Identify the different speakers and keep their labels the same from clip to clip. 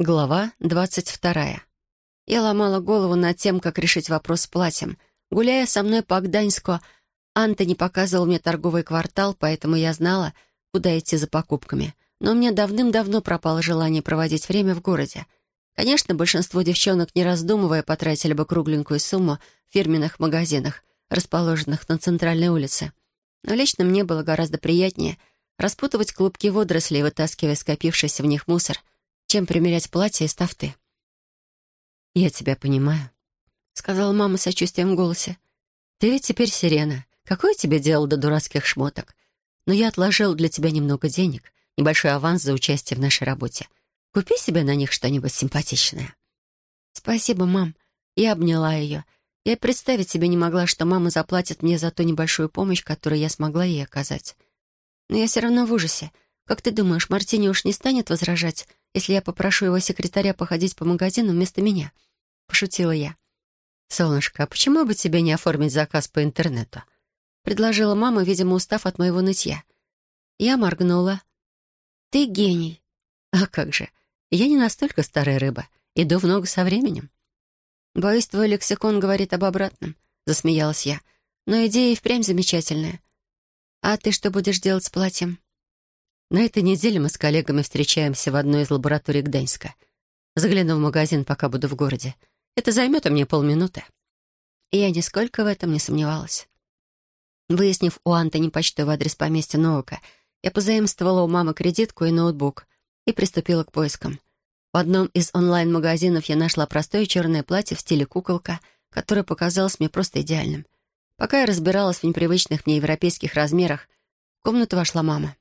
Speaker 1: Глава 22. Я ломала голову над тем, как решить вопрос с платьем. Гуляя со мной по Гданьску, Антони показывал мне торговый квартал, поэтому я знала, куда идти за покупками. Но у меня давным-давно пропало желание проводить время в городе. Конечно, большинство девчонок, не раздумывая, потратили бы кругленькую сумму в фирменных магазинах, расположенных на центральной улице. Но лично мне было гораздо приятнее распутывать клубки водорослей, вытаскивая скопившийся в них мусор, чем примерять платье из тафты. «Я тебя понимаю», — сказала мама с сочувствием в голосе. «Ты ведь теперь сирена. Какое тебе дело до дурацких шмоток? Но я отложил для тебя немного денег, небольшой аванс за участие в нашей работе. Купи себе на них что-нибудь симпатичное». «Спасибо, мам». Я обняла ее. Я и представить себе не могла, что мама заплатит мне за ту небольшую помощь, которую я смогла ей оказать. Но я все равно в ужасе. Как ты думаешь, Мартини уж не станет возражать, если я попрошу его секретаря походить по магазину вместо меня?» — пошутила я. «Солнышко, а почему бы тебе не оформить заказ по интернету?» — предложила мама, видимо, устав от моего нытья. Я моргнула. «Ты гений». «А как же? Я не настолько старая рыба. Иду в ногу со временем». «Боюсь, твой лексикон говорит об обратном», — засмеялась я. «Но идея и впрямь замечательная. А ты что будешь делать с платьем?» «На этой неделе мы с коллегами встречаемся в одной из лабораторий Гданьска. Загляну в магазин, пока буду в городе. Это займет у меня полминуты». И я нисколько в этом не сомневалась. Выяснив у Антони почтовый адрес поместья Новака, я позаимствовала у мамы кредитку и ноутбук и приступила к поискам. В одном из онлайн-магазинов я нашла простое черное платье в стиле куколка, которое показалось мне просто идеальным. Пока я разбиралась в непривычных мне европейских размерах, в комнату вошла мама.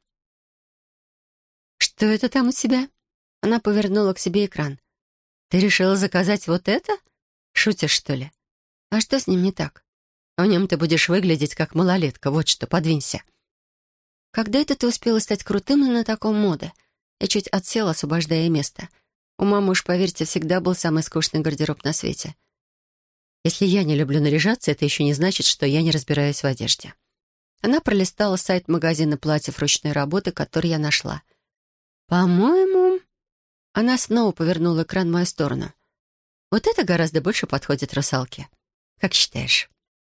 Speaker 1: «Что это там у тебя?» Она повернула к себе экран. «Ты решила заказать вот это? Шутишь, что ли? А что с ним не так? В нем ты будешь выглядеть как малолетка. Вот что, подвинься». «Когда это ты успела стать крутым и на таком моде?» Я чуть отсела, освобождая место. У мамы, уж поверьте, всегда был самый скучный гардероб на свете. «Если я не люблю наряжаться, это еще не значит, что я не разбираюсь в одежде». Она пролистала сайт магазина платьев ручной работы, который я нашла. «По-моему...» Она снова повернула экран в мою сторону. «Вот это гораздо больше подходит русалке. Как считаешь?»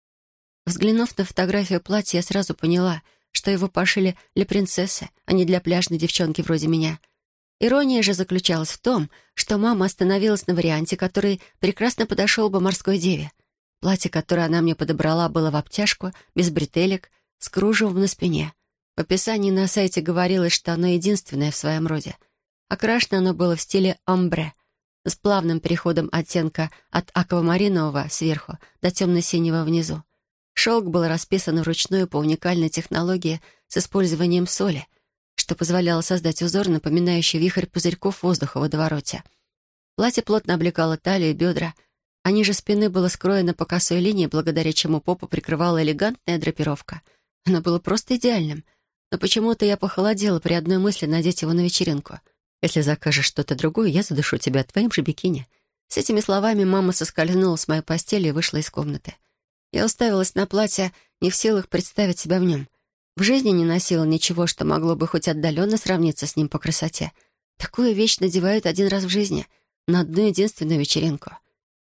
Speaker 1: Взглянув на фотографию платья, я сразу поняла, что его пошили для принцессы, а не для пляжной девчонки вроде меня. Ирония же заключалась в том, что мама остановилась на варианте, который прекрасно подошел бы морской деве. Платье, которое она мне подобрала, было в обтяжку, без бретелек, с кружевом на спине. В описании на сайте говорилось, что оно единственное в своем роде. Окрашено оно было в стиле омбре, с плавным переходом оттенка от аквамаринового сверху до темно-синего внизу. Шелк был расписан вручную по уникальной технологии с использованием соли, что позволяло создать узор, напоминающий вихрь пузырьков воздуха в водовороте. Платье плотно облекало талию и бедра, а ниже спины было скроено по косой линии, благодаря чему попу прикрывала элегантная драпировка. Оно было просто идеальным. Но почему-то я похолодела при одной мысли надеть его на вечеринку. «Если закажешь что-то другое, я задушу тебя твоим же бикини». С этими словами мама соскользнула с моей постели и вышла из комнаты. Я уставилась на платье, не в силах представить себя в нем. В жизни не носила ничего, что могло бы хоть отдаленно сравниться с ним по красоте. Такую вещь надевают один раз в жизни, на одну единственную вечеринку.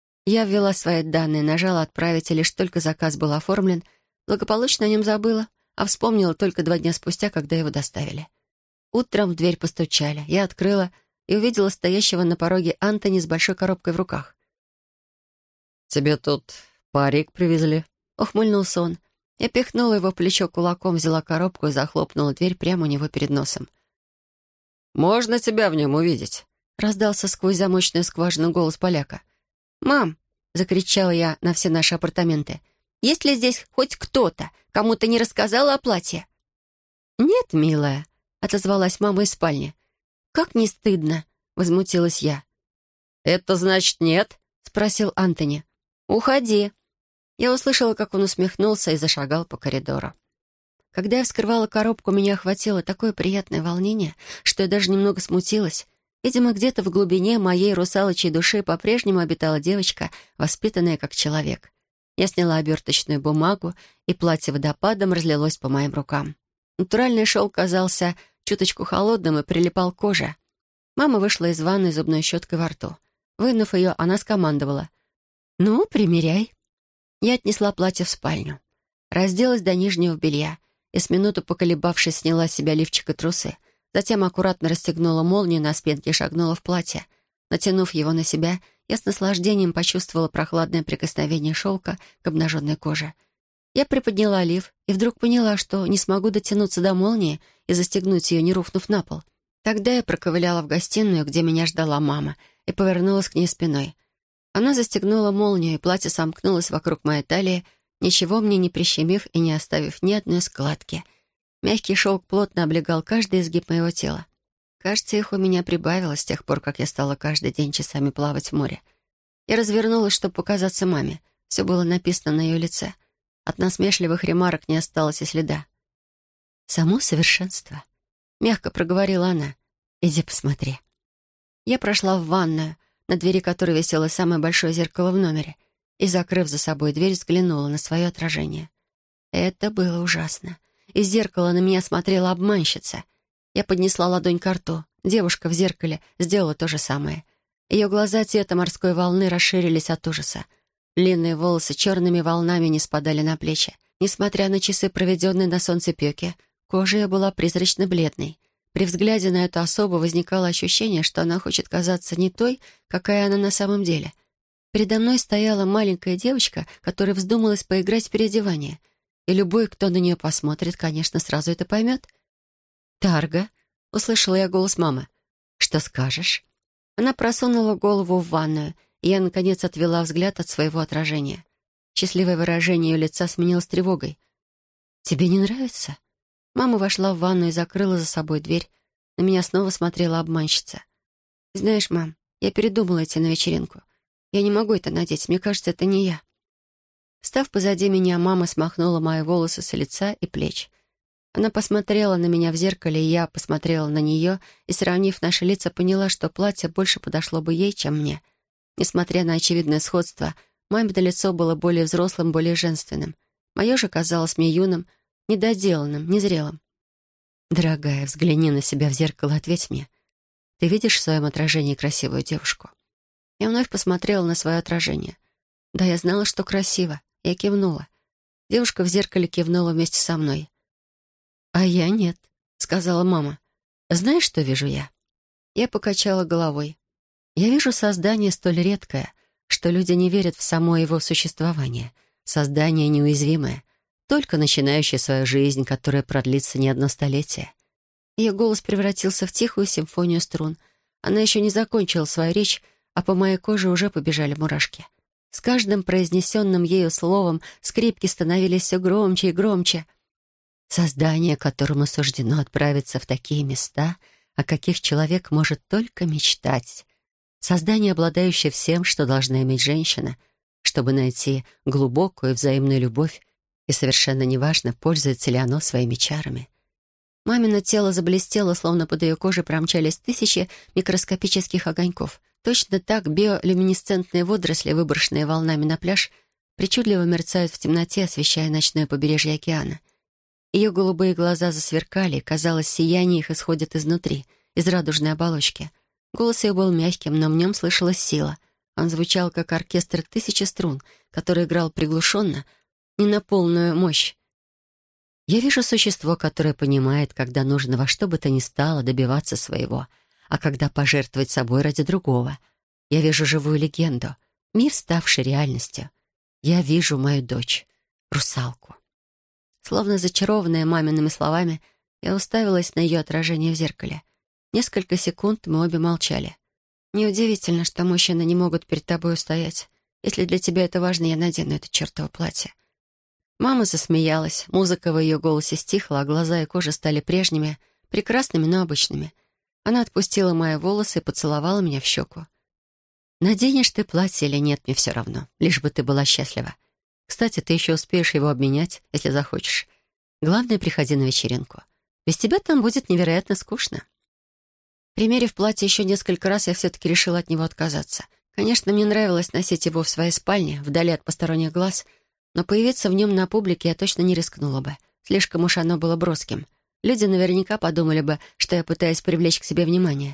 Speaker 1: Я ввела свои данные, нажала «Отправить», и лишь только заказ был оформлен, благополучно о нем забыла, а вспомнила только 2 дня спустя, когда его доставили. Утром в дверь постучали. Я открыла и увидела стоящего на пороге Антони с большой коробкой в руках.
Speaker 2: «Тебе тут парик привезли?»
Speaker 1: — ухмыльнулся он. Я пихнула его в плечо кулаком, взяла коробку и захлопнула дверь прямо у него перед носом.
Speaker 2: «Можно тебя в нем увидеть?»
Speaker 1: — раздался сквозь замочную скважину голос поляка. «Мам!» — закричала я на все наши апартаменты. «Есть ли здесь хоть кто-то, кому ты не рассказала о платье?» «Нет, милая», — отозвалась мама из спальни. «Как не стыдно!» — возмутилась я.
Speaker 2: «Это значит нет?»
Speaker 1: — спросил Антони. «Уходи!» Я услышала, как он усмехнулся и зашагал по коридору. Когда я вскрывала коробку, меня охватило такое приятное волнение, что я даже немного смутилась. Видимо, где-то в глубине моей русалочьей души по-прежнему обитала девочка, воспитанная как человек. Я сняла оберточную бумагу, и платье водопадом разлилось по моим рукам. Натуральный шелк казался чуточку холодным и прилипал к коже. Мама вышла из ванной с зубной щеткой во рту. Вынув ее, она скомандовала: «Ну, примеряй». Я отнесла платье в спальню. Разделась до нижнего белья и, с минуту поколебавшись, сняла с себя лифчик и трусы. Затем аккуратно расстегнула молнию на спинке и шагнула в платье. Натянув его на себя, я с наслаждением почувствовала прохладное прикосновение шелка к обнаженной коже. Я приподняла лиф и вдруг поняла, что не смогу дотянуться до молнии и застегнуть ее, не рухнув на пол. Тогда я проковыляла в гостиную, где меня ждала мама, и повернулась к ней спиной. Она застегнула молнию, и платье сомкнулось вокруг моей талии, ничего мне не прищемив и не оставив ни одной складки. Мягкий шелк плотно облегал каждый изгиб моего тела. Кажется, их у меня прибавилось с тех пор, как я стала каждый день часами плавать в море. Я развернулась, чтобы показаться маме. Все было написано на ее лице. От насмешливых ремарок не осталось и следа. «Само совершенство», — мягко проговорила она. «Иди посмотри». Я прошла в ванную, на двери которой висело самое большое зеркало в номере, и, закрыв за собой дверь, взглянула на свое отражение. Это было ужасно. Из зеркала на меня смотрела обманщица. Я поднесла ладонь к рту. Девушка в зеркале сделала то же самое. Ее глаза цвета морской волны расширились от ужаса. Длинные волосы черными волнами не спадали на плечи. Несмотря на часы, проведенные на солнцепёке, кожа ее была призрачно-бледной. При взгляде на эту особу возникало ощущение, что она хочет казаться не той, какая она на самом деле. Передо мной стояла маленькая девочка, которая вздумалась поиграть в переодевание. И любой, кто на нее посмотрит, конечно, сразу это поймет. «Тарга», — услышала я голос мамы. «Что скажешь?» Она просунула голову в ванную, и я, наконец, отвела взгляд от своего отражения. Счастливое выражение ее лица сменилось тревогой. «Тебе не нравится?» Мама вошла в ванну и закрыла за собой дверь. На меня снова смотрела обманщица. «Знаешь, мам, я передумала идти на вечеринку. Я не могу это надеть, мне кажется, это не я». Став позади меня, мама смахнула мои волосы с лица и плеч. Она посмотрела на меня в зеркале, и я посмотрела на нее, и, сравнив наши лица, поняла, что платье больше подошло бы ей, чем мне. Несмотря на очевидное сходство, мамино лицо было более взрослым, более женственным. Мое же казалось мне юным, недоделанным, незрелым. «Дорогая, взгляни на себя в зеркало, ответь мне. Ты видишь в своем отражении красивую девушку?» Я вновь посмотрела на свое отражение. Да, я знала, что красиво. Я кивнула. Девушка в зеркале кивнула вместе со мной. «А я нет», — сказала мама. «Знаешь, что вижу я?» Я покачала головой. «Я вижу создание столь редкое, что люди не верят в само его существование. Создание неуязвимое, только начинающее свою жизнь, которая продлится не одно столетие». Ее голос превратился в тихую симфонию струн. Она еще не закончила свою речь, а по моей коже уже побежали мурашки. С каждым произнесенным ею словом скрипки становились все громче и громче. Создание, которому суждено отправиться в такие места, о каких человек может только мечтать. Создание, обладающее всем, что должна иметь женщина, чтобы найти глубокую взаимную любовь, и совершенно неважно, пользуется ли оно своими чарами. Мамино тело заблестело, словно под ее кожей промчались тысячи микроскопических огоньков. Точно так биолюминесцентные водоросли, выброшенные волнами на пляж, причудливо мерцают в темноте, освещая ночное побережье океана. Ее голубые глаза засверкали, и, казалось, сияние их исходит изнутри, из радужной оболочки. Голос ее был мягким, но в нем слышалась сила. Он звучал, как оркестр тысячи струн, который играл приглушенно, не на полную мощь. Я вижу существо, которое понимает, когда нужно во что бы то ни стало добиваться своего, а когда пожертвовать собой ради другого. Я вижу живую легенду, миф, ставший реальностью. Я вижу мою дочь, русалку. Словно зачарованная мамиными словами, я уставилась на ее отражение в зеркале. Несколько секунд мы обе молчали. «Неудивительно, что мужчины не могут перед тобой устоять. Если для тебя это важно, я надену это чертово платье». Мама засмеялась, музыка в ее голосе стихла, а глаза и кожа стали прежними, прекрасными, но обычными. Она отпустила мои волосы и поцеловала меня в щеку. «Наденешь ты платье или нет, мне все равно, лишь бы ты была счастлива. Кстати, ты еще успеешь его обменять, если захочешь. Главное, приходи на вечеринку. Без тебя там будет невероятно скучно». Примерив платье еще несколько раз, я все-таки решила от него отказаться. Конечно, мне нравилось носить его в своей спальне, вдали от посторонних глаз, но появиться в нем на публике я точно не рискнула бы. Слишком уж оно было броским. Люди наверняка подумали бы, что я пытаюсь привлечь к себе внимание.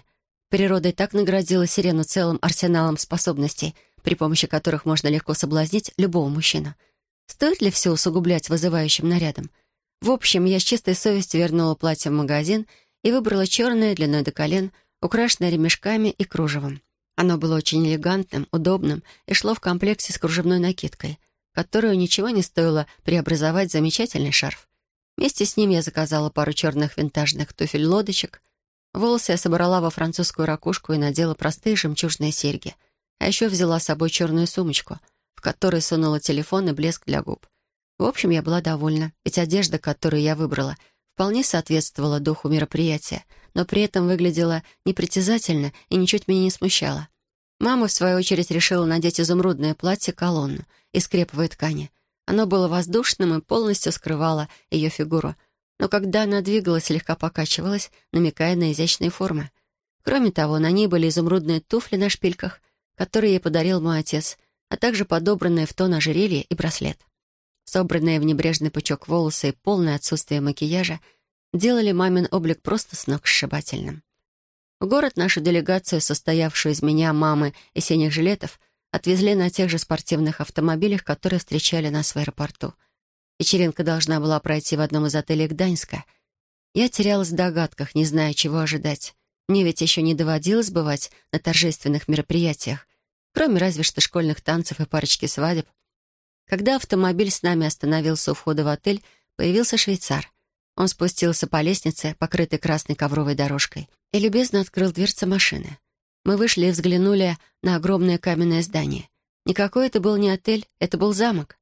Speaker 1: Природа и так наградила Сирену целым арсеналом способностей, при помощи которых можно легко соблазнить любого мужчину. Стоит ли все усугублять вызывающим нарядом? В общем, я с чистой совестью вернула платье в магазин и выбрала черное, длиной до колен, украшенное ремешками и кружевом. Оно было очень элегантным, удобным и шло в комплекте с кружевной накидкой, которую ничего не стоило преобразовать в замечательный шарф. Вместе с ним я заказала пару черных винтажных туфель-лодочек. Волосы я собрала во французскую ракушку и надела простые жемчужные серьги. А еще взяла с собой черную сумочку, в которой сунула телефон и блеск для губ. В общем, я была довольна, ведь одежда, которую я выбрала, вполне соответствовала духу мероприятия, но при этом выглядела непритязательно и ничуть меня не смущала. Мама, в свою очередь, решила надеть изумрудное платье-колонну из креповой ткани. Оно было воздушным и полностью скрывало ее фигуру, но когда она двигалась, слегка покачивалась, намекая на изящные формы. Кроме того, на ней были изумрудные туфли на шпильках, которые ей подарил мой отец, а также подобранные в тон ожерелье и браслет. Собранные в небрежный пучок волосы и полное отсутствие макияжа делали мамин облик просто сногсшибательным. В город нашу делегацию, состоявшую из меня, мамы и синих жилетов, отвезли на тех же спортивных автомобилях, которые встречали нас в аэропорту. Вечеринка должна была пройти в одном из отелей Гданьска. Я терялась в догадках, не зная, чего ожидать. Мне ведь еще не доводилось бывать на торжественных мероприятиях, кроме разве что школьных танцев и парочки свадеб. Когда автомобиль с нами остановился у входа в отель, появился швейцар. Он спустился по лестнице, покрытой красной ковровой дорожкой, и любезно открыл дверцы машины. Мы вышли и взглянули на огромное каменное здание. Никакой это был не отель, это был замок.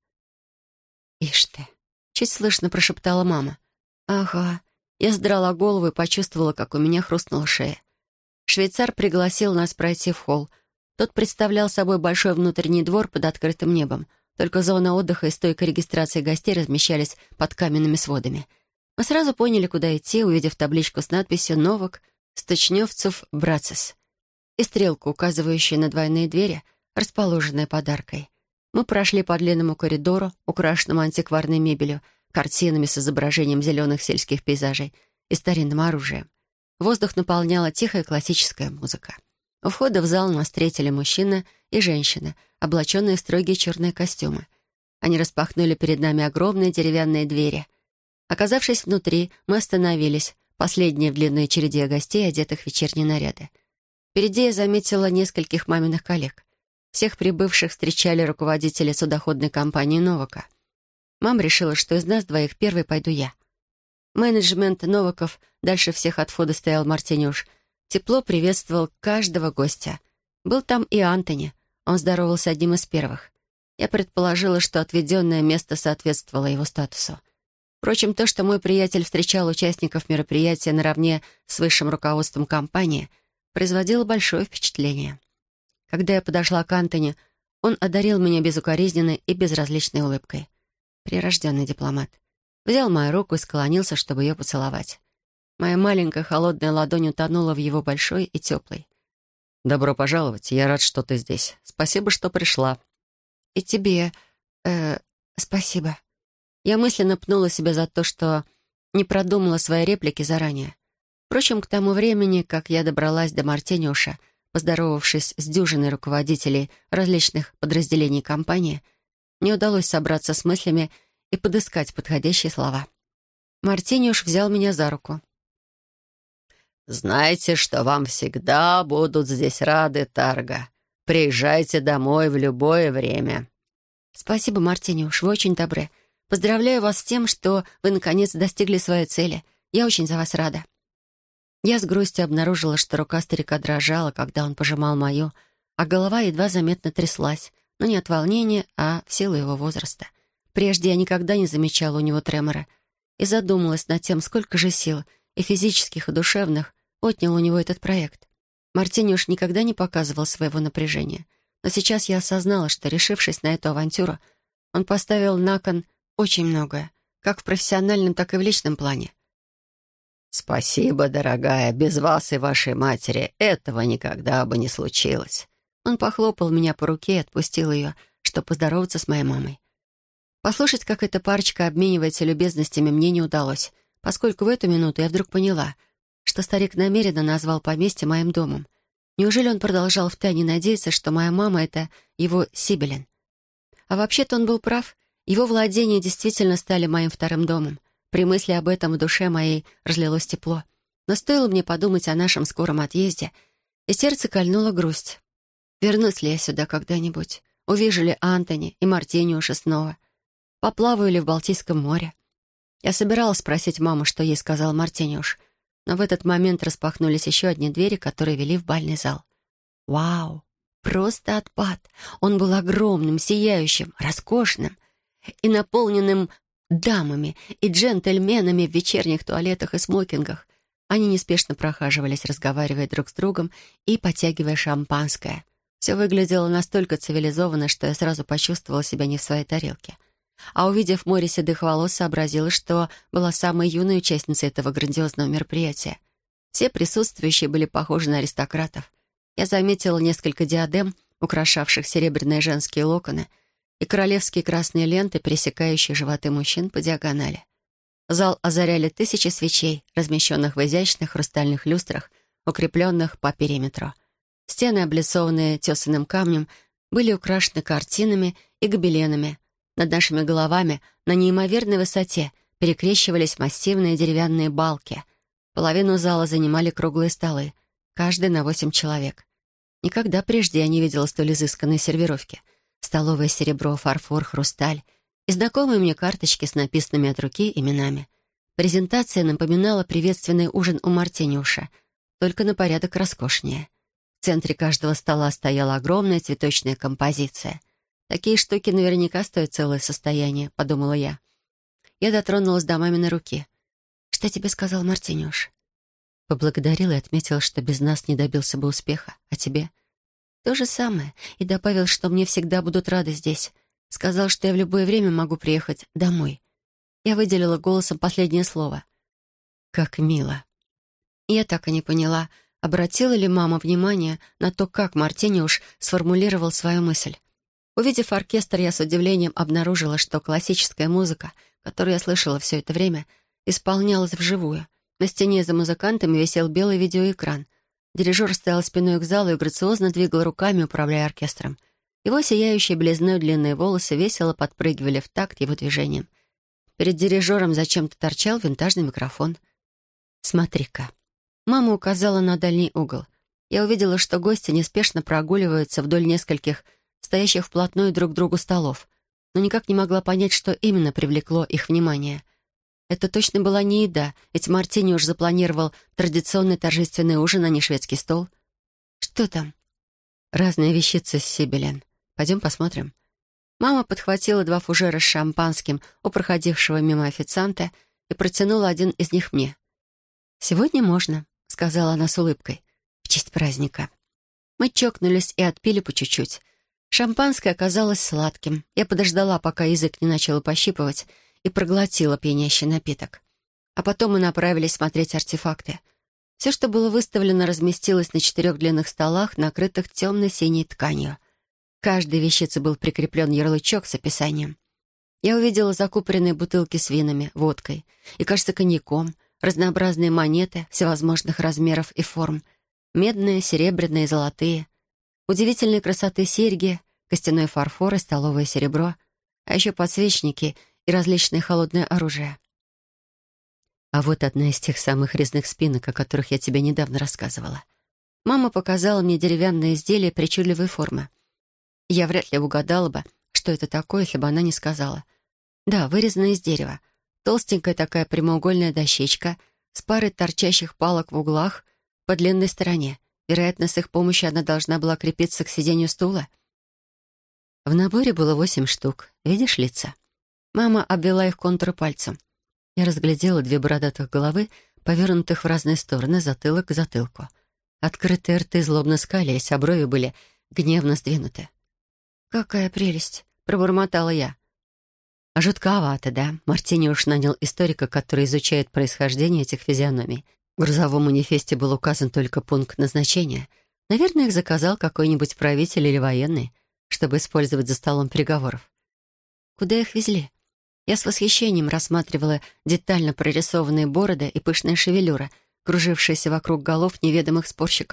Speaker 1: «Ишь ты!» — чуть слышно прошептала мама. «Ага». Я задрала голову и почувствовала, как у меня хрустнула шея. Швейцар пригласил нас пройти в холл. Тот представлял собой большой внутренний двор под открытым небом. Только зона отдыха и стойка регистрации гостей размещались под каменными сводами. Мы сразу поняли, куда идти, увидев табличку с надписью «Новак Сточневцев Брацес» и стрелку, указывающую на двойные двери, расположенные под аркой. Мы прошли по длинному коридору, украшенному антикварной мебелью, картинами с изображением зеленых сельских пейзажей и старинным оружием. Воздух наполняла тихая классическая музыка. У входа в зал нас встретили мужчина и женщина, облаченные в строгие черные костюмы. Они распахнули перед нами огромные деревянные двери. Оказавшись внутри, мы остановились, последние в длинной череде гостей, одетых в вечерние наряды. Впереди я заметила нескольких маминых коллег. Всех прибывших встречали руководители судоходной компании «Новака». Мама решила, что из нас двоих первой пойду я. Менеджмент Новаков дальше всех от входа стоял Мартинюш. Тепло приветствовал каждого гостя. Был там и Антони. Он здоровался одним из первых. Я предположила, что отведенное место соответствовало его статусу. Впрочем, то, что мой приятель встречал участников мероприятия наравне с высшим руководством компании, производило большое впечатление. Когда я подошла к Антони, он одарил меня безукоризненной и безразличной улыбкой. Прирожденный дипломат. Взял мою руку и склонился, чтобы ее поцеловать. Моя маленькая холодная ладонь утонула в его большой и теплой.
Speaker 2: «Добро пожаловать. Я рад, что ты здесь. Спасибо, что пришла».
Speaker 1: «И тебе... спасибо». Я мысленно пнула себя за то, что не продумала свои реплики заранее. Впрочем, к тому времени, как я добралась до Мартинюша, поздоровавшись с дюжиной руководителей различных подразделений компании, мне удалось собраться с мыслями и подыскать подходящие слова. Мартинюш взял меня за руку.
Speaker 2: «Знайте, что вам всегда будут здесь рады, Тарга. Приезжайте домой в любое время».
Speaker 1: «Спасибо, Мартинюш, вы очень добры. Поздравляю вас с тем, что вы, наконец, достигли своей цели. Я очень за вас рада». Я с грустью обнаружила, что рука старика дрожала, когда он пожимал мою, а голова едва заметно тряслась, но не от волнения, а в силу его возраста. Прежде я никогда не замечала у него тремора и задумалась над тем, сколько же сил, и физических, и душевных, отнял у него этот проект. Мартинюш никогда не показывал своего напряжения, но сейчас я осознала, что, решившись на эту авантюру, он поставил на кон очень многое, как в профессиональном, так и в личном плане.
Speaker 2: «Спасибо, дорогая. Без вас и вашей матери этого никогда бы не случилось».
Speaker 1: Он похлопал меня по руке и отпустил ее, чтобы поздороваться с моей мамой. Послушать, как эта парочка обменивается любезностями, мне не удалось, поскольку в эту минуту я вдруг поняла, что старик намеренно назвал поместье моим домом, Неужели он продолжал втайне надеяться, что моя мама — это его Сибелин? А вообще-то он был прав. Его владения действительно стали моим вторым домом. При мысли об этом в душе моей разлилось тепло. Но стоило мне подумать о нашем скором отъезде, и сердце кольнула грусть. Вернусь ли я сюда когда-нибудь? Увижу ли Антони и Мартиниуша снова? Поплаваю ли в Балтийском море? Я собиралась спросить маму, что ей сказал Мартиниуш, но в этот момент распахнулись еще одни двери, которые вели в бальный зал. Вау! Просто отпад! Он был огромным, сияющим, роскошным и наполненным дамами и джентльменами в вечерних туалетах и смокингах. Они неспешно прохаживались, разговаривая друг с другом и потягивая шампанское. Все выглядело настолько цивилизованно, что я сразу почувствовала себя не в своей тарелке. А увидев море седых волос, сообразила, что была самой юной участницей этого грандиозного мероприятия. Все присутствующие были похожи на аристократов. Я заметила несколько диадем, украшавших серебряные женские локоны, и королевские красные ленты, пересекающие животы мужчин по диагонали. Зал озаряли тысячи свечей, размещенных в изящных хрустальных люстрах, укрепленных по периметру. Стены, облицованные тесаным камнем, были украшены картинами и гобеленами. Над нашими головами на неимоверной высоте перекрещивались массивные деревянные балки. Половину зала занимали круглые столы, каждый на 8 человек. Никогда прежде я не видела столь изысканной сервировки. Столовое серебро, фарфор, хрусталь и знакомые мне карточки с написанными от руки именами. Презентация напоминала приветственный ужин у Мартиниуша, только на порядок роскошнее. В центре каждого стола стояла огромная цветочная композиция. «Такие штуки наверняка стоят целое состояние», — подумала я. Я дотронулась до маминой руки. «Что тебе сказал Мартиниуш?» Поблагодарил и отметил, что без нас не добился бы успеха. А тебе? То же самое. И добавил, что мне всегда будут рады здесь. Сказал, что я в любое время могу приехать домой. Я выделила голосом последнее слово. «Как мило». Я так и не поняла, обратила ли мама внимание на то, как Мартиниуш сформулировал свою мысль. Увидев оркестр, я с удивлением обнаружила, что классическая музыка, которую я слышала все это время, исполнялась вживую. На стене за музыкантами висел белый видеоэкран. Дирижер стоял спиной к залу и грациозно двигал руками, управляя оркестром. Его сияющие белизной длинные волосы весело подпрыгивали в такт его движением. Перед дирижером зачем-то торчал винтажный микрофон. «Смотри-ка». Мама указала на дальний угол. Я увидела, что гости неспешно прогуливаются вдоль нескольких стоящих вплотную друг к другу столов, но никак не могла понять, что именно привлекло их внимание. Это точно была не еда, ведь Мартиниуш запланировал традиционный торжественный ужин, а не шведский стол. «Что там?» «Разные вещицы с Сибелен. Пойдем посмотрим». Мама подхватила 2 фужера с шампанским у проходившего мимо официанта и протянула один из них мне. «Сегодня можно», — сказала она с улыбкой, — «в честь праздника». Мы чокнулись и отпили по чуть-чуть. Шампанское оказалось сладким. Я подождала, пока язык не начал пощипывать, и проглотила пьянящий напиток. А потом мы направились смотреть артефакты. Все, что было выставлено, разместилось на 4 длинных столах, накрытых темно-синей тканью. К каждой вещице был прикреплен ярлычок с описанием. Я увидела закупоренные бутылки с винами, водкой и, кажется, коньяком, разнообразные монеты всевозможных размеров и форм, медные, серебряные, золотые, удивительной красоты серьги, костяной фарфор и столовое серебро, а еще подсвечники и различное холодное оружие. А вот одна из тех самых резных спинок, о которых я тебе недавно рассказывала. Мама показала мне деревянное изделие причудливой формы. Я вряд ли угадала бы, что это такое, если бы она не сказала. Да, вырезанное из дерева. Толстенькая такая прямоугольная дощечка с парой торчащих палок в углах по длинной стороне. Вероятно, с их помощью она должна была крепиться к сиденью стула. В наборе было 8 штук. Видишь лица? Мама обвела их контуры пальцем. Я разглядела 2 бородатых головы, повернутых в разные стороны, затылок к затылку. Открытые рты злобно скалились, а брови были гневно сдвинуты. «Какая прелесть!» — пробормотала я. «Жутковато, да?» Мартиниуш нанял историка, который изучает происхождение этих физиономий. В грузовом манифесте был указан только пункт назначения. Наверное, их заказал какой-нибудь правитель или военный, чтобы использовать за столом переговоров. Куда их везли? Я с восхищением рассматривала детально прорисованные бороды и пышная шевелюра, кружившаяся вокруг голов неведомых спорщиков,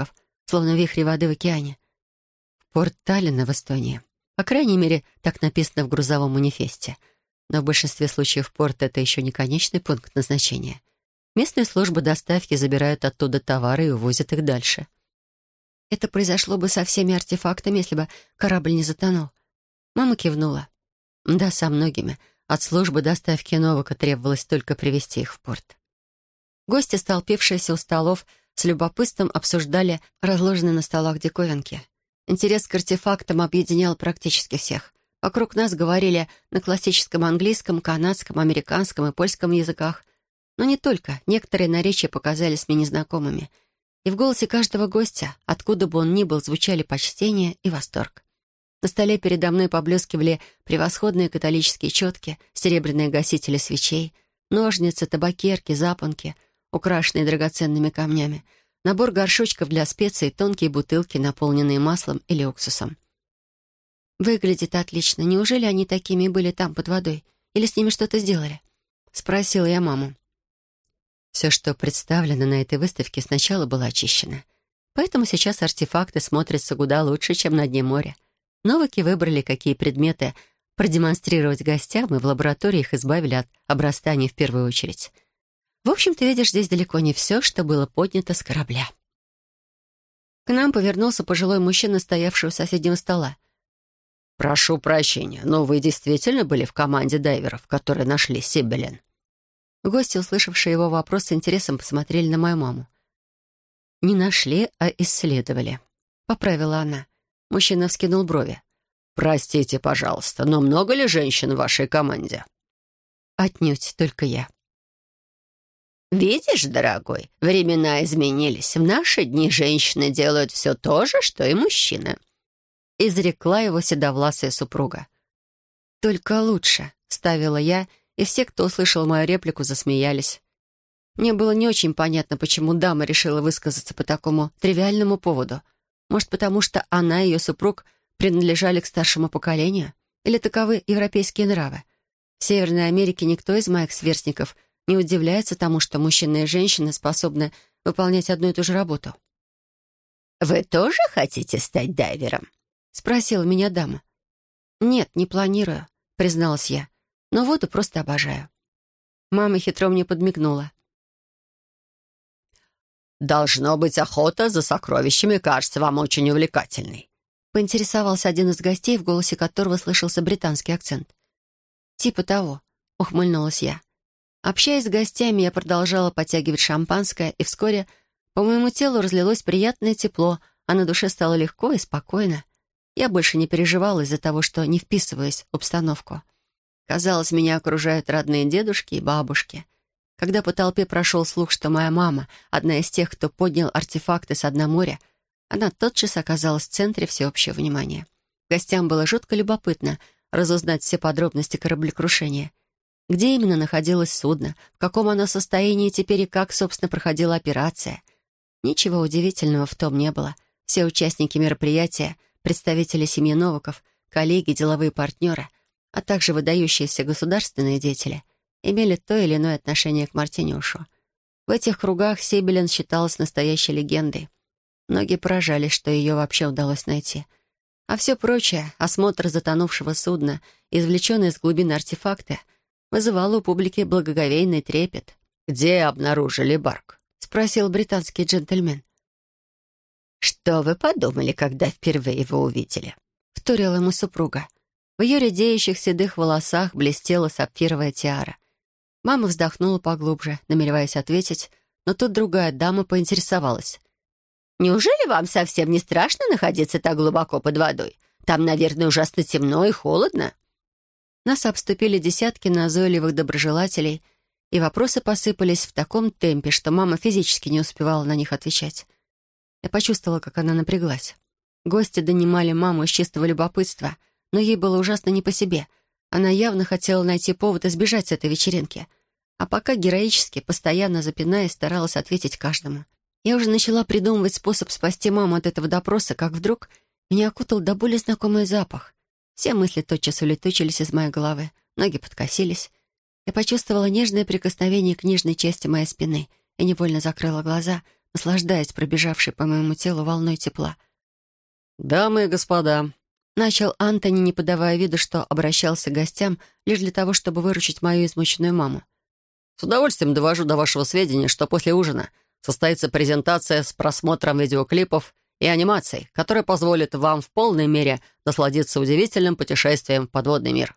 Speaker 1: словно вихри воды в океане. Порт Таллина в Эстонии. По крайней мере, так написано в грузовом манифесте. Но в большинстве случаев порт — это еще не конечный пункт назначения. Местные службы доставки забирают оттуда товары и увозят их дальше. Это произошло бы со всеми артефактами, если бы корабль не затонул. Мама кивнула. Да, со многими. От службы доставки Новака требовалось только привезти их в порт. Гости, столпившиеся у столов, с любопытством обсуждали разложенные на столах диковинки. Интерес к артефактам объединял практически всех. Вокруг нас говорили на классическом английском, канадском, американском и польском языках. Но не только. Некоторые наречия показались мне незнакомыми. И в голосе каждого гостя, откуда бы он ни был, звучали почтение и восторг. На столе передо мной поблескивали превосходные католические четки, серебряные гасители свечей, ножницы, табакерки, запонки, украшенные драгоценными камнями, набор горшочков для специй и тонкие бутылки, наполненные маслом или уксусом. «Выглядит отлично. Неужели они такими и были там, под водой? Или с ними что-то сделали?» — спросила я маму. Все, что представлено на этой выставке, сначала было очищено. Поэтому сейчас артефакты смотрятся куда лучше, чем на дне моря. Новаки выбрали, какие предметы продемонстрировать гостям, и в лаборатории их избавили от обрастания в первую очередь. В общем, ты видишь здесь далеко не все, что было поднято с корабля. К нам повернулся пожилой мужчина, стоявший у соседнего стола.
Speaker 2: «Прошу прощения, но вы действительно были в команде дайверов, которые нашли Сибелин?»
Speaker 1: Гости, услышавшие его вопрос, с интересом посмотрели на мою маму. «Не нашли, а исследовали», — поправила она. Мужчина вскинул брови.
Speaker 2: «Простите, пожалуйста, но много ли женщин в вашей команде?»
Speaker 1: «Отнюдь, только я».
Speaker 2: «Видишь, дорогой, времена изменились. В наши дни женщины делают все то же, что и мужчины», —
Speaker 1: изрекла его седовласая супруга. «Только лучше», — ставила я, и все, кто услышал мою реплику, засмеялись. Мне было не очень понятно, почему дама решила высказаться по такому тривиальному поводу. Может, потому что она и ее супруг принадлежали к старшему поколению? Или таковы европейские нравы? В Северной Америке никто из моих сверстников не удивляется тому, что мужчины и женщины способны выполнять одну и ту же работу.
Speaker 2: «Вы тоже хотите стать дайвером?»
Speaker 1: — спросила меня дама. «Нет, не планирую», — призналась я. «Но воду просто обожаю». Мама хитро мне подмигнула.
Speaker 2: «Должно быть, охота за сокровищами кажется вам очень увлекательной»,
Speaker 1: — поинтересовался один из гостей, в голосе которого слышался британский акцент. «Типа того», — ухмыльнулась я. Общаясь с гостями, я продолжала подтягивать шампанское, и вскоре по моему телу разлилось приятное тепло, а на душе стало легко и спокойно. Я больше не переживала из-за того, что не вписываюсь в обстановку. Казалось, меня окружают родные дедушки и бабушки. Когда по толпе прошел слух, что моя мама — одна из тех, кто поднял артефакты с дна моря, она тотчас оказалась в центре всеобщего внимания. Гостям было жутко любопытно разузнать все подробности кораблекрушения. Где именно находилось судно, в каком оно состоянии теперь и как, собственно, проходила операция. Ничего удивительного в том не было. Все участники мероприятия, представители семьи Новаков, коллеги, деловые партнеры, а также выдающиеся государственные деятели имели то или иное отношение к Мартинюшу. В этих кругах Сибелин считалась настоящей легендой. Многие поражались, что ее вообще удалось найти. А все прочее, осмотр затонувшего судна, извлеченные из глубины артефакты, вызывало у публики благоговейный трепет.
Speaker 2: «Где обнаружили Барк?»
Speaker 1: — спросил британский джентльмен.
Speaker 2: «Что вы подумали, когда впервые его увидели?»
Speaker 1: — вторила ему супруга. В ее редеющих седых волосах блестела сапфировая тиара. Мама вздохнула поглубже, намереваясь ответить, но тут другая дама поинтересовалась.
Speaker 2: «Неужели вам совсем не страшно находиться так глубоко под водой? Там, наверное, ужасно темно и холодно».
Speaker 1: Нас обступили десятки назойливых доброжелателей, и вопросы посыпались в таком темпе, что мама физически не успевала на них отвечать. Я почувствовала, как она напряглась. Гости донимали маму из чистого любопытства, но ей было ужасно не по себе. Она явно хотела найти повод избежать с этой вечеринки. А пока героически, постоянно запинаясь, старалась ответить каждому. Я уже начала придумывать способ спасти маму от этого допроса, как вдруг меня окутал до боли знакомый запах. Все мысли тотчас улетучились из моей головы, ноги подкосились. Я почувствовала нежное прикосновение к нижней части моей спины и невольно закрыла глаза, наслаждаясь пробежавшей по моему телу волной тепла.
Speaker 2: «Дамы и господа»,
Speaker 1: — начал Антони, не подавая виду, что обращался к гостям лишь для того, чтобы выручить мою измученную маму.
Speaker 2: «с удовольствием довожу до вашего сведения, что после ужина состоится презентация с просмотром видеоклипов и анимаций, которая позволит вам в полной мере насладиться удивительным путешествием в подводный мир».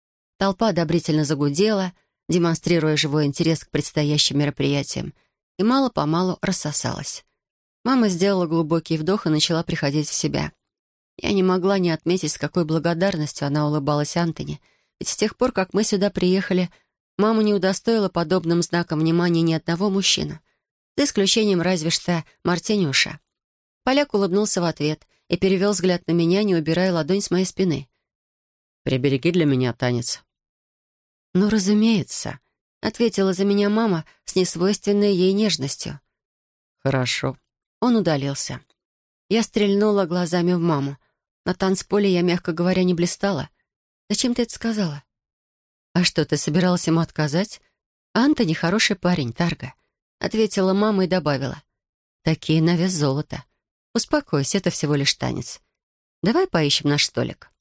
Speaker 1: Толпа одобрительно загудела, демонстрируя живой интерес к предстоящим мероприятиям, и мало-помалу рассосалась. Мама сделала глубокий вдох и начала приходить в себя. Я не могла не отметить, с какой благодарностью она улыбалась Антони, ведь с тех пор, как мы сюда приехали, мама не удостоила подобным знаком внимания ни одного мужчину, за исключением разве что Мартинюша. Поляк улыбнулся в ответ и перевел взгляд на меня, не убирая ладонь с моей спины.
Speaker 2: «Прибереги для меня танец».
Speaker 1: «Ну, разумеется», — ответила за меня мама с несвойственной ей нежностью.
Speaker 2: «Хорошо».
Speaker 1: Он удалился. Я стрельнула глазами в маму. На танцполе я, мягко говоря, не блистала. «Зачем ты это сказала?» «А что, ты собиралась ему отказать?» «Антони хороший парень, Тарго», — ответила мама и добавила. «Такие на вес золота. Успокойся, это всего лишь танец. Давай поищем наш столик».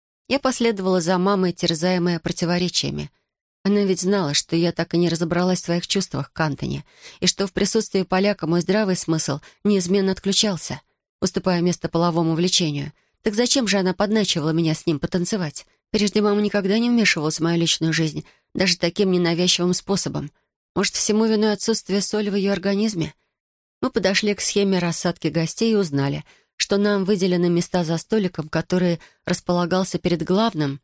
Speaker 1: Я последовала за мамой, терзаемая противоречиями. Она ведь знала, что я так и не разобралась в своих чувствах к Антони, и что в присутствии поляка мой здравый смысл неизменно отключался, уступая место половому влечению. Так зачем же она подначивала меня с ним потанцевать? Прежде мама никогда не вмешивалась в мою личную жизнь, даже таким ненавязчивым способом. Может, всему виной отсутствие соли в ее организме? Мы подошли к схеме рассадки гостей и узнали, что нам выделены места за столиком, который располагался перед главным,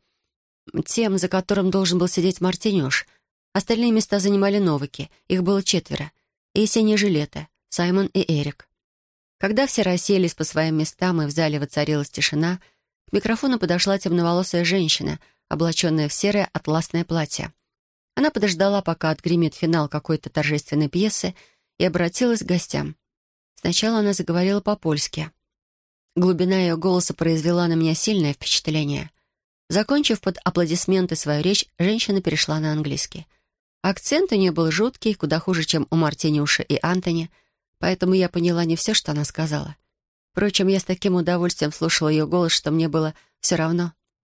Speaker 1: тем, за которым должен был сидеть Мартинюш. Остальные места занимали новики, их было 4, и синие жилеты, Саймон и Эрик. Когда все расселись по своим местам и в зале воцарилась тишина, к микрофону подошла темноволосая женщина, облаченная в серое атласное платье. Она подождала, пока отгремит финал какой-то торжественной пьесы, и обратилась к гостям. Сначала она заговорила по-польски. Глубина ее голоса произвела на меня сильное впечатление. Закончив под аплодисменты свою речь, женщина перешла на английский. Акцент у нее был жуткий, куда хуже, чем у Мартинюша и Антони, поэтому я поняла не все, что она сказала. Впрочем, я с таким удовольствием слушала ее голос, что мне было все равно.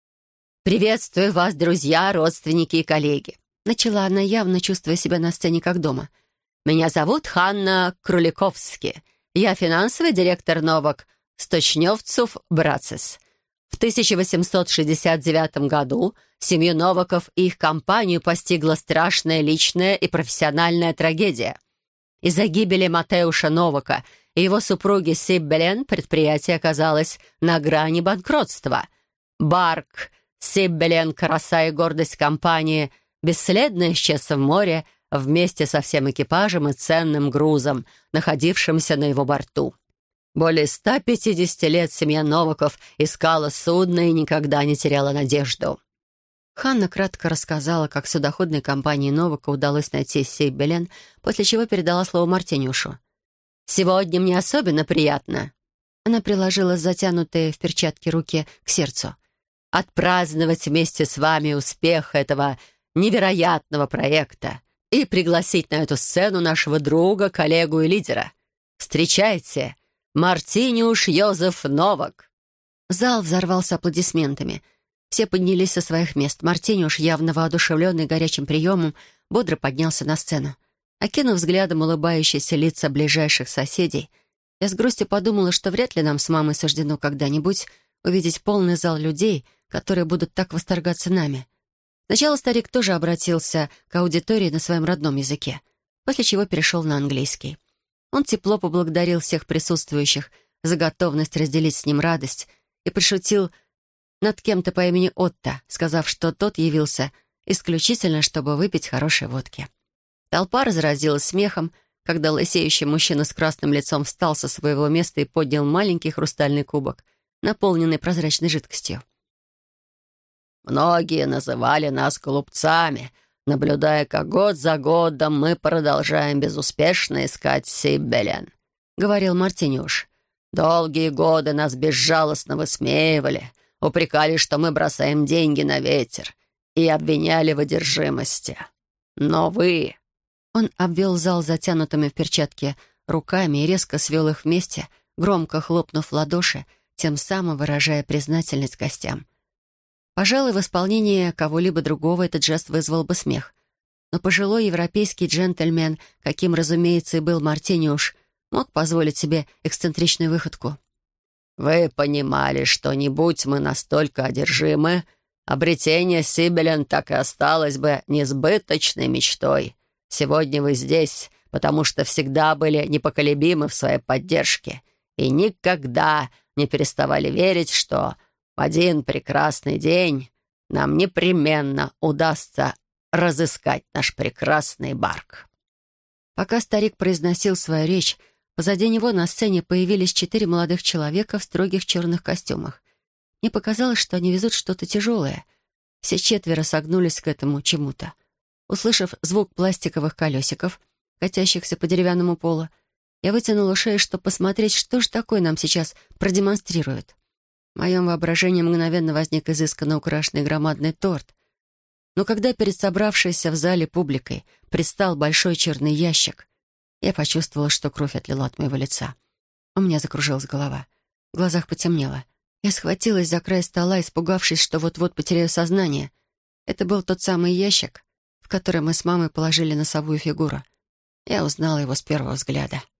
Speaker 1: «Приветствую вас, друзья, родственники и коллеги», — начала она, явно чувствуя себя на сцене как дома. «Меня зовут Ханна Круликовски. Я финансовый директор Новак Сточневцев Брацес. В 1869 году семью Новаков и их компанию постигла страшная личная и профессиональная трагедия. Из-за гибели Матеуша Новака и его супруги Сиббелен предприятие оказалось на грани банкротства. Барк Сиббелен, краса и гордость компании, бесследно исчез в море вместе со всем экипажем и ценным грузом, находившимся на его борту. Более 150 лет семья Новаков искала судно и никогда не теряла надежду. Ханна кратко рассказала, как судоходной компании Новака удалось найти Сиббелен, после чего передала слово Мартинюшу. «Сегодня мне особенно приятно». Она приложила затянутые в перчатки руки к сердцу. «Отпраздновать вместе с вами успех этого невероятного проекта и пригласить на эту сцену нашего друга, коллегу и лидера. Встречайте, Мартинюш Йозеф Новак». Зал взорвался аплодисментами. Все поднялись со своих мест. Мартинюш, явно воодушевленный горячим приемом, бодро поднялся на сцену. Окинув взглядом улыбающиеся лица ближайших соседей, я с грустью подумала, что вряд ли нам с мамой суждено когда-нибудь увидеть полный зал людей, которые будут так восторгаться нами. Сначала старик тоже обратился к аудитории на своем родном языке, после чего перешел на английский. Он тепло поблагодарил всех присутствующих за готовность разделить с ним радость и пошутил над кем-то по имени Отто, сказав, что тот явился исключительно, чтобы выпить хорошей водки. Толпа разразилась смехом, когда лысеющий мужчина с красным лицом встал со своего места и поднял маленький хрустальный кубок, наполненный прозрачной жидкостью. «Многие называли нас глупцами, наблюдая, как год за годом мы продолжаем безуспешно искать Сиббелен», — говорил Мартинюш. «Долгие годы нас безжалостно высмеивали, упрекали, что мы бросаем деньги на ветер, и обвиняли в одержимости. Но вы...» Он обвел зал затянутыми в перчатки руками и резко свел их вместе, громко хлопнув в ладоши, тем самым выражая признательность гостям. Пожалуй, в исполнении кого-либо другого этот жест вызвал бы смех. Но пожилой европейский джентльмен, каким, разумеется, и был Мартиниуш, мог позволить себе эксцентричную выходку.
Speaker 2: «Вы понимали, что не будь мы настолько одержимы, обретение Сибелен так и осталось бы несбыточной мечтой. Сегодня вы здесь, потому что всегда были непоколебимы в своей поддержке и никогда не переставали верить, что в один прекрасный день нам непременно удастся разыскать наш прекрасный Барк».
Speaker 1: Пока старик произносил свою речь, позади него на сцене появились 4 молодых человека в строгих черных костюмах. Мне показалось, что они везут что-то тяжелое. Все 4 согнулись к этому чему-то. Услышав звук пластиковых колесиков, катящихся по деревянному полу, я вытянула шею, чтобы посмотреть, что же такое нам сейчас продемонстрируют. В моем воображении мгновенно возник изысканно украшенный громадный торт. Но когда перед собравшейся в зале публикой предстал большой черный ящик, я почувствовала, что кровь отлила от моего лица. У меня закружилась голова. В глазах потемнело. Я схватилась за край стола, испугавшись, что вот-вот потеряю сознание. Это был тот самый ящик, в который мы с мамой положили носовую фигуру. Я узнала его с первого взгляда.